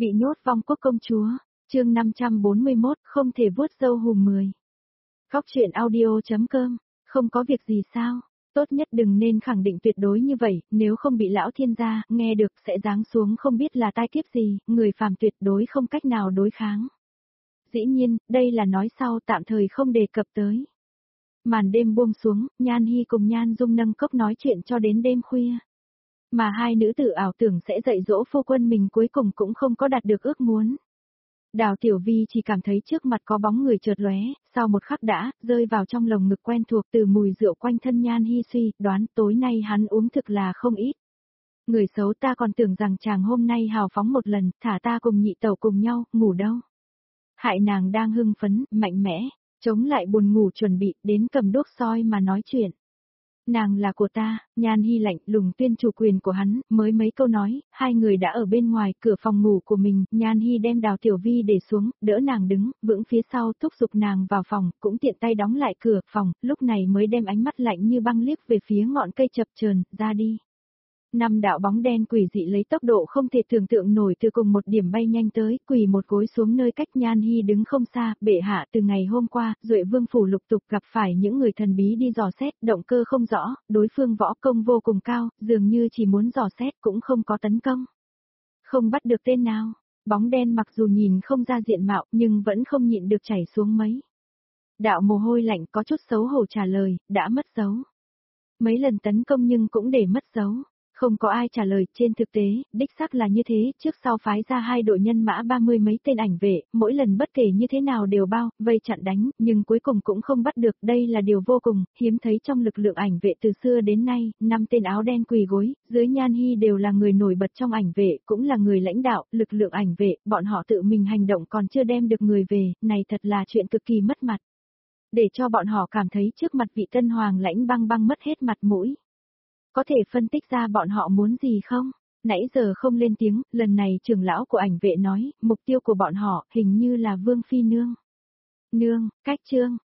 Bị nhốt vong quốc công chúa, chương 541, không thể vuốt râu hùm 10. Góc truyện audio.com, không có việc gì sao, tốt nhất đừng nên khẳng định tuyệt đối như vậy, nếu không bị lão thiên gia, nghe được sẽ giáng xuống không biết là tai kiếp gì, người phàm tuyệt đối không cách nào đối kháng. Dĩ nhiên, đây là nói sau tạm thời không đề cập tới. Màn đêm buông xuống, Nhan Hi cùng Nhan Dung nâng cốc nói chuyện cho đến đêm khuya. Mà hai nữ tử ảo tưởng sẽ dạy dỗ phu quân mình cuối cùng cũng không có đạt được ước muốn. Đào Tiểu Vi chỉ cảm thấy trước mặt có bóng người chợt lóe, sau một khắc đã, rơi vào trong lồng ngực quen thuộc từ mùi rượu quanh thân Nhan Hi suy, đoán tối nay hắn uống thực là không ít. Người xấu ta còn tưởng rằng chàng hôm nay hào phóng một lần, thả ta cùng nhị tẩu cùng nhau, ngủ đâu. Hại nàng đang hưng phấn, mạnh mẽ, chống lại buồn ngủ chuẩn bị, đến cầm đuốc soi mà nói chuyện. Nàng là của ta, Nhan Hi lạnh lùng tuyên chủ quyền của hắn, mới mấy câu nói, hai người đã ở bên ngoài cửa phòng ngủ của mình, Nhan Hi đem Đào Tiểu Vi để xuống, đỡ nàng đứng, vững phía sau thúc giục nàng vào phòng, cũng tiện tay đóng lại cửa phòng, lúc này mới đem ánh mắt lạnh như băng liếc về phía ngọn cây chập chờn, ra đi. Năm đạo bóng đen quỷ dị lấy tốc độ không thể tưởng tượng nổi từ cùng một điểm bay nhanh tới, quỳ một gối xuống nơi cách Nhan Hi đứng không xa, bệ hạ từ ngày hôm qua, Duệ Vương phủ lục tục gặp phải những người thần bí đi dò xét, động cơ không rõ, đối phương võ công vô cùng cao, dường như chỉ muốn dò xét cũng không có tấn công. Không bắt được tên nào, bóng đen mặc dù nhìn không ra diện mạo nhưng vẫn không nhịn được chảy xuống mấy. Đạo mồ hôi lạnh có chút xấu hổ trả lời, đã mất dấu. Mấy lần tấn công nhưng cũng để mất dấu. Không có ai trả lời, trên thực tế, đích xác là như thế, trước sau phái ra hai đội nhân mã 30 mấy tên ảnh vệ, mỗi lần bất kể như thế nào đều bao, vây chặn đánh, nhưng cuối cùng cũng không bắt được, đây là điều vô cùng, hiếm thấy trong lực lượng ảnh vệ từ xưa đến nay, 5 tên áo đen quỳ gối, dưới Nhan Hi đều là người nổi bật trong ảnh vệ, cũng là người lãnh đạo, lực lượng ảnh vệ, bọn họ tự mình hành động còn chưa đem được người về, này thật là chuyện cực kỳ mất mặt. Để cho bọn họ cảm thấy trước mặt vị tân hoàng lãnh băng băng mất hết mặt mũi. Có thể phân tích ra bọn họ muốn gì không? Nãy giờ không lên tiếng, lần này trưởng lão của ảnh vệ nói, mục tiêu của bọn họ hình như là Vương Phi Nương. Nương, cách chương,